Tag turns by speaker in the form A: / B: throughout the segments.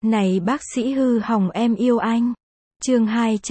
A: Này bác sĩ hư hỏng em yêu anh. Chương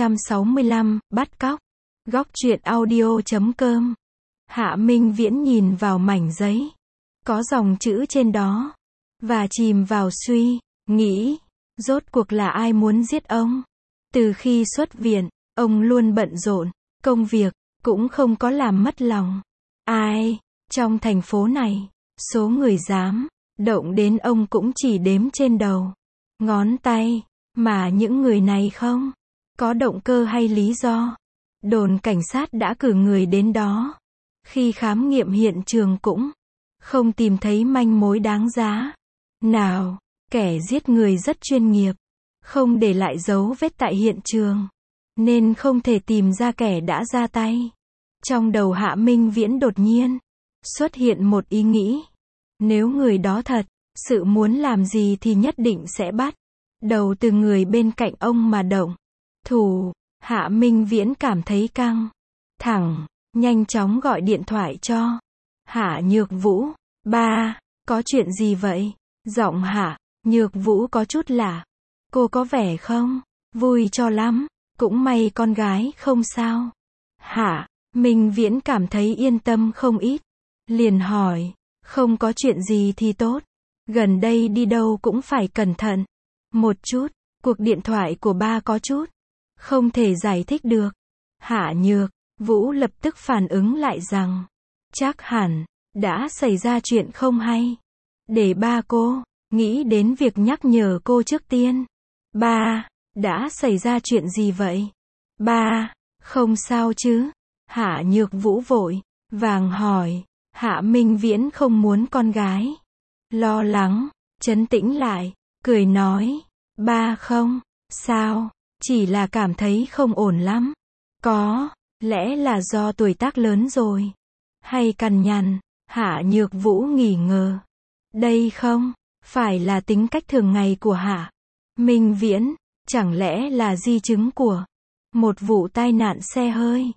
A: 265, bắt cóc. Góc truyện audio.com. Hạ Minh Viễn nhìn vào mảnh giấy. Có dòng chữ trên đó. Và chìm vào suy nghĩ. Rốt cuộc là ai muốn giết ông? Từ khi xuất viện, ông luôn bận rộn. Công việc, cũng không có làm mất lòng ai. Trong thành phố này, số người dám động đến ông cũng chỉ đếm trên đầu ngón tay. Mà những người này không có động cơ hay lý do. Đồn cảnh sát đã cử người đến đó. Khi khám nghiệm hiện trường cũng không tìm thấy manh mối đáng giá nào. Kẻ giết người rất chuyên nghiệp, không để lại dấu vết tại hiện trường, nên không thể tìm ra kẻ đã ra tay. Trong đầu Hạ Minh Viễn đột nhiên xuất hiện một ý nghĩ. Nếu người đó thật sự muốn làm gì thì nhất định sẽ bắt đầu từ người bên cạnh ông mà động thủ. Hạ Minh Viễn cảm thấy căng thẳng, nhanh chóng gọi điện thoại cho Hạ Nhược Vũ. Ba, có chuyện gì vậy? Giọng Hạ Nhược Vũ có chút lạ. Cô có vẻ không vui cho lắm. Cũng may con gái không sao. Hạ Minh Viễn cảm thấy yên tâm không ít. Liền hỏi, không có chuyện gì thì tốt. Gần đây đi đâu cũng phải cẩn thận một chút. Cuộc điện thoại của ba có chút không thể giải thích được. Hạ Nhược Vũ lập tức phản ứng lại rằng chắc hẳn đã xảy ra chuyện không hay. Để ba cô nghĩ đến việc nhắc nhở cô trước tiên. Ba, đã xảy ra chuyện gì vậy? Ba, không sao chứ? Hạ Nhược Vũ vội vàng hỏi. Hạ Minh Viễn không muốn con gái lo lắng, trấn tĩnh lại, cười nói, ba không sao, chỉ là cảm thấy không ổn lắm. Có lẽ là do tuổi tác lớn rồi, hay cằn nhằn. Hạ Nhược Vũ nghi ngờ. Đây không phải là tính cách thường ngày của Hạ Minh Viễn, chẳng lẽ là di chứng của một vụ tai nạn xe hơi?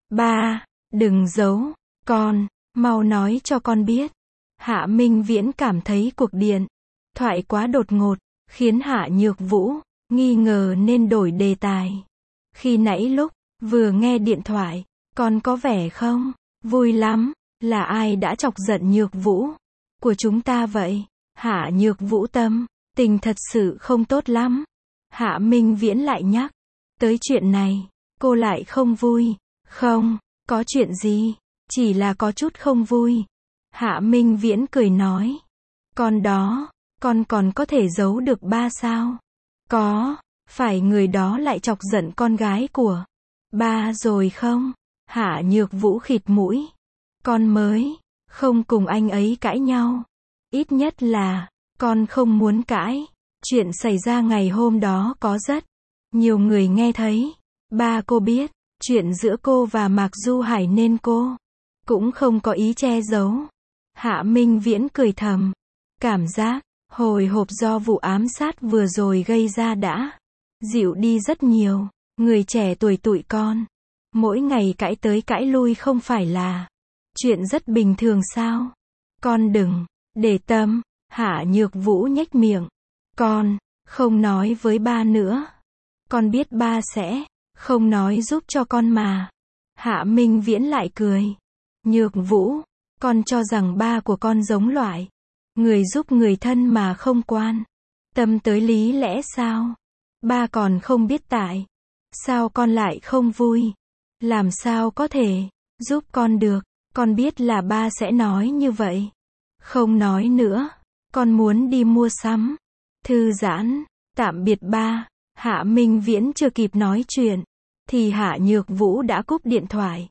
A: Ba, đừng giấu, con, mau nói cho con biết. Hạ Minh Viễn cảm thấy cuộc điện thoại quá đột ngột, khiến Hạ Nhược Vũ nghi ngờ nên đổi đề tài. Khi nãy lúc vừa nghe điện thoại, con có vẻ không vui lắm. Là ai đã chọc giận Nhược Vũ của chúng ta vậy? Hạ Nhược Vũ tâm tình thật sự không tốt lắm. Hạ Minh Viễn lại nhắc tới chuyện này, cô lại không vui. Không có chuyện gì, chỉ là có chút không vui. Hạ Minh Viễn cười nói, con đó, con còn có thể giấu được ba sao? Có phải người đó lại chọc giận con gái của ba rồi không? Hạ Nhược Vũ khịt mũi. Con mới không cùng anh ấy cãi nhau. Ít nhất là con không muốn cãi. Chuyện xảy ra ngày hôm đó có rất nhiều người nghe thấy. Ba cô biết chuyện giữa cô và Mạc Du Hải nên cô cũng không có ý che giấu. Hạ Minh Viễn cười thầm. Cảm giác hồi hộp do vụ ám sát vừa rồi gây ra đã dịu đi rất nhiều. Người trẻ tuổi tụi con mỗi ngày cãi tới cãi lui không phải là chuyện rất bình thường sao? Con đừng để tâm. Hạ Nhược Vũ nhếch miệng. Con không nói với ba nữa. Con biết ba sẽ không nói giúp cho con mà. Hạ Minh Viễn lại cười. Nhược Vũ, con cho rằng ba của con giống loại người giúp người thân mà không quan tâm tới lý lẽ sao? Ba còn không biết tại sao con lại không vui. Làm sao có thể giúp con được? Con biết là ba sẽ nói như vậy. Không nói nữa. Con muốn đi mua sắm. Thư giãn. Tạm biệt ba. Hạ Minh Viễn chưa kịp nói chuyện thì Hạ Nhược Vũ đã cúp điện thoại.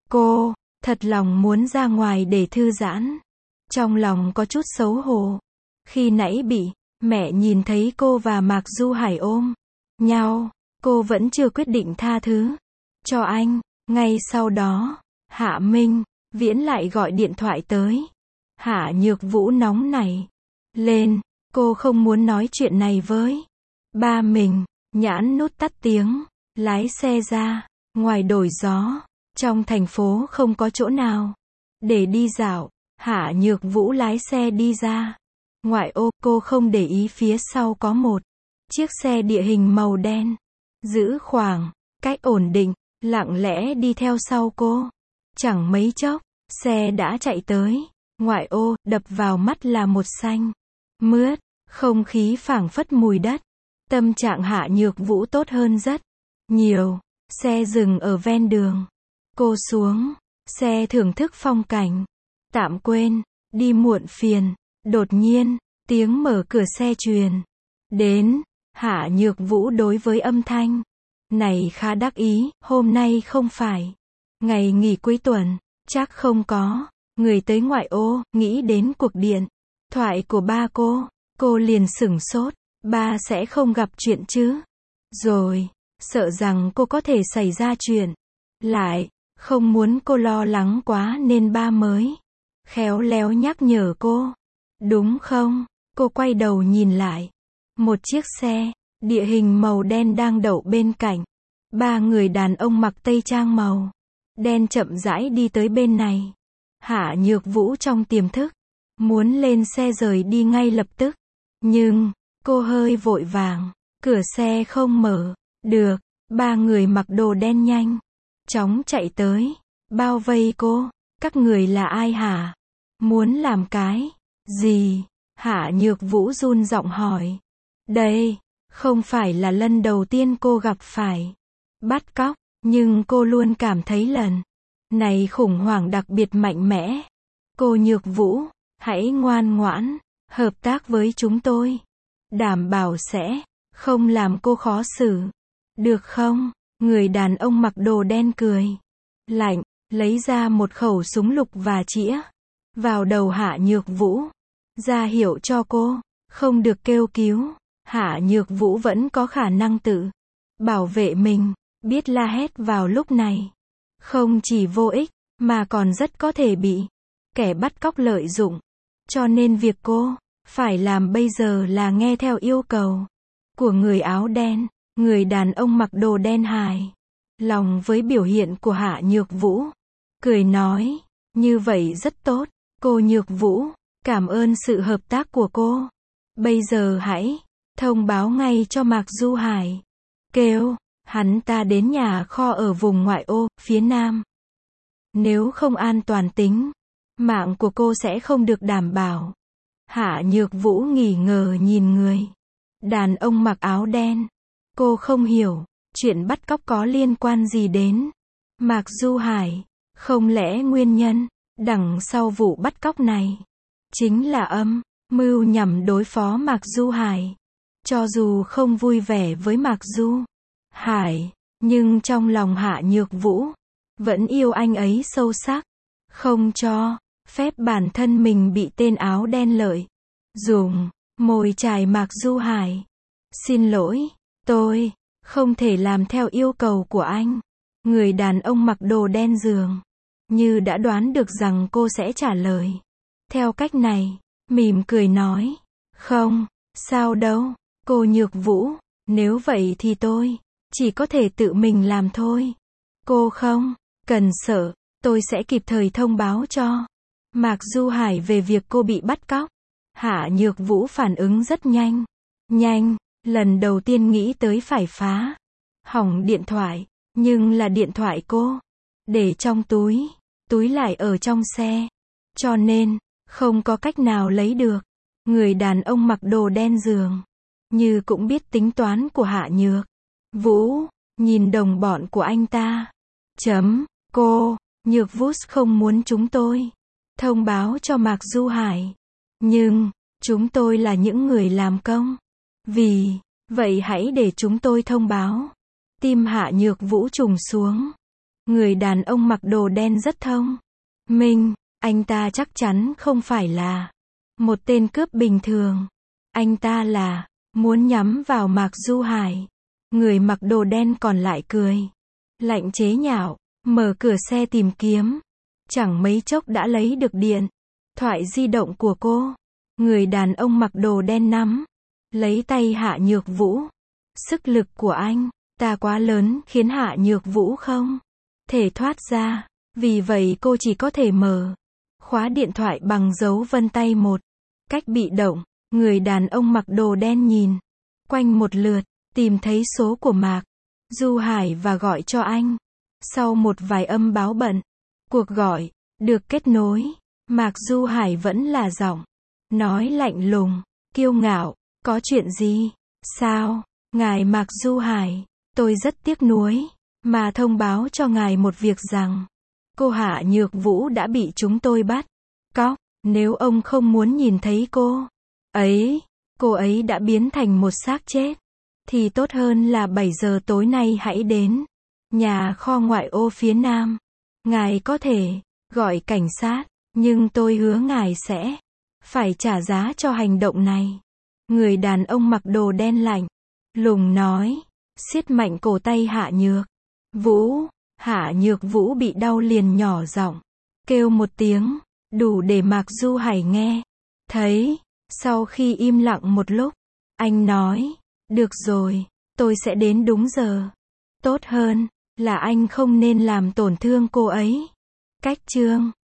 A: Cô thật lòng muốn ra ngoài để thư giãn. Trong lòng có chút xấu hổ. Khi nãy bị mẹ nhìn thấy cô và Mạc Du Hải ôm nhau, cô vẫn chưa quyết định tha thứ cho anh. Ngay sau đó, Hạ Minh Viễn lại gọi điện thoại tới. Hạ Nhược Vũ nóng nảy lên. Cô không muốn nói chuyện này với ba mình. Nhãn nút tắt tiếng, lái xe ra ngoài đổi gió. Trong thành phố không có chỗ nào để đi dạo. Hạ Nhược Vũ lái xe đi ra ngoại ô. Cô không để ý phía sau có một chiếc xe địa hình màu đen, giữ khoảng cách ổn định, lặng lẽ đi theo sau cô. Chẳng mấy chốc, xe đã chạy tới. Ngoại ô, đập vào mắt là một xanh mướt, không khí phảng phất mùi đất. Tâm trạng Hạ Nhược Vũ tốt hơn rất nhiều. Xe dừng ở ven đường. Cô xuống xe thưởng thức phong cảnh. Tạm quên, đi muộn phiền. Đột nhiên, tiếng mở cửa xe truyền đến. Hạ Nhược Vũ đối với âm thanh này khá đắc ý. Hôm nay không phải ngày nghỉ cuối tuần, chắc không có người tới ngoại ô. Nghĩ đến cuộc điện thoại của ba cô liền sửng sốt. Ba sẽ không gặp chuyện chứ? Rồi, sợ rằng cô có thể xảy ra chuyện. Lại, không muốn cô lo lắng quá nên ba mới khéo léo nhắc nhở cô. Đúng không? Cô quay đầu nhìn lại. Một chiếc xe địa hình màu đen đang đậu bên cạnh. Ba người đàn ông mặc tây trang màu đen chậm rãi đi tới bên này. Hạ Nhược Vũ trong tiềm thức muốn lên xe rời đi ngay lập tức. Nhưng, cô hơi vội vàng. Cửa xe không mở được. Ba người mặc đồ đen nhanh chóng chạy tới, bao vây cô. Các người là ai hả? Muốn làm cái gì? Hạ Nhược Vũ run giọng hỏi. Đây không phải là lần đầu tiên cô gặp phải bắt cóc, nhưng cô luôn cảm thấy lần này khủng hoảng đặc biệt mạnh mẽ. Cô Nhược Vũ, hãy ngoan ngoãn hợp tác với chúng tôi. Đảm bảo sẽ không làm cô khó xử. Được không? Người đàn ông mặc đồ đen cười lạnh, lấy ra một khẩu súng lục và chĩa vào đầu Hạ Nhược Vũ, ra hiệu cho cô không được kêu cứu. Hạ Nhược Vũ vẫn có khả năng tự bảo vệ mình, biết la hét vào lúc này không chỉ vô ích, mà còn rất có thể bị kẻ bắt cóc lợi dụng. Cho nên việc cô phải làm bây giờ là nghe theo yêu cầu của người áo đen. Người đàn ông mặc đồ đen hài lòng với biểu hiện của Hạ Nhược Vũ, cười nói, như vậy rất tốt, cô Nhược Vũ, cảm ơn sự hợp tác của cô. Bây giờ hãy thông báo ngay cho Mạc Du Hải, kêu hắn ta đến nhà kho ở vùng ngoại ô, phía nam. Nếu không an toàn tính mạng của cô sẽ không được đảm bảo. Hạ Nhược Vũ nghi ngờ nhìn người đàn ông mặc áo đen. Cô không hiểu, chuyện bắt cóc có liên quan gì đến Mạc Du Hải? Không lẽ nguyên nhân đằng sau vụ bắt cóc này chính là âm mưu nhằm đối phó Mạc Du Hải? Cho dù không vui vẻ với Mạc Du Hải, nhưng trong lòng Hạ Nhược Vũ vẫn yêu anh ấy sâu sắc, không cho phép bản thân mình bị tên áo đen lợi dụng, mồi chài Mạc Du Hải. Xin lỗi, tôi không thể làm theo yêu cầu của anh. Người đàn ông mặc đồ đen dường như đã đoán được rằng cô sẽ trả lời theo cách này, mỉm cười nói, không sao đâu, cô Nhược Vũ, nếu vậy thì tôi chỉ có thể tự mình làm thôi. Cô không cần sợ, tôi sẽ kịp thời thông báo cho Mạc Du Hải về việc cô bị bắt cóc. Hạ Nhược Vũ phản ứng rất nhanh. Lần đầu tiên nghĩ tới phải phá hỏng điện thoại, nhưng là điện thoại cô để trong túi lại ở trong xe, cho nên không có cách nào lấy được. Người đàn ông mặc đồ đen dường như cũng biết tính toán của Hạ Nhược Vũ, nhìn đồng bọn của anh ta. Cô Nhược Vũ không muốn chúng tôi thông báo cho Mạc Du Hải, nhưng chúng tôi là những người làm công, vì vậy hãy để chúng tôi thông báo. Tim Hạ Nhược Vũ trùng xuống. Người đàn ông mặc đồ đen rất thông minh, anh ta chắc chắn không phải là một tên cướp bình thường. Anh ta là muốn nhắm vào Mạc Du Hải. Người mặc đồ đen còn lại cười lạnh chế nhạo, mở cửa xe tìm kiếm. Chẳng mấy chốc đã lấy được điện thoại di động của cô. Người đàn ông mặc đồ đen nắm lấy tay Hạ Nhược Vũ. Sức lực của anh ta quá lớn khiến Hạ Nhược Vũ không thể thoát ra. Vì vậy cô chỉ có thể mở khóa điện thoại bằng dấu vân tay một cách bị động. Người đàn ông mặc đồ đen nhìn quanh một lượt, tìm thấy số của Mạc Du Hải và gọi cho anh. Sau một vài âm báo bận, cuộc gọi được kết nối. Mạc Du Hải vẫn là giọng nói lạnh lùng, kiêu ngạo. Có chuyện gì? Sao? Ngài Mạc Du Hải, tôi rất tiếc nuối mà thông báo cho ngài một việc rằng cô Hạ Nhược Vũ đã bị chúng tôi bắt cóc. Nếu ông không muốn nhìn thấy cô ấy đã biến thành một xác chết, thì tốt hơn là 7 giờ tối nay hãy đến nhà kho ngoại ô phía Nam. Ngài có thể gọi cảnh sát, nhưng tôi hứa ngài sẽ phải trả giá cho hành động này. Người đàn ông mặc đồ đen lạnh lùng nói, siết mạnh cổ tay Hạ Nhược Vũ. Hạ Nhược Vũ bị đau liền nhỏ giọng kêu một tiếng, đủ để Mạc Du Hải nghe thấy. Sau khi im lặng một lúc, anh nói, được rồi, tôi sẽ đến đúng giờ. Tốt hơn là anh không nên làm tổn thương cô ấy. Cách chương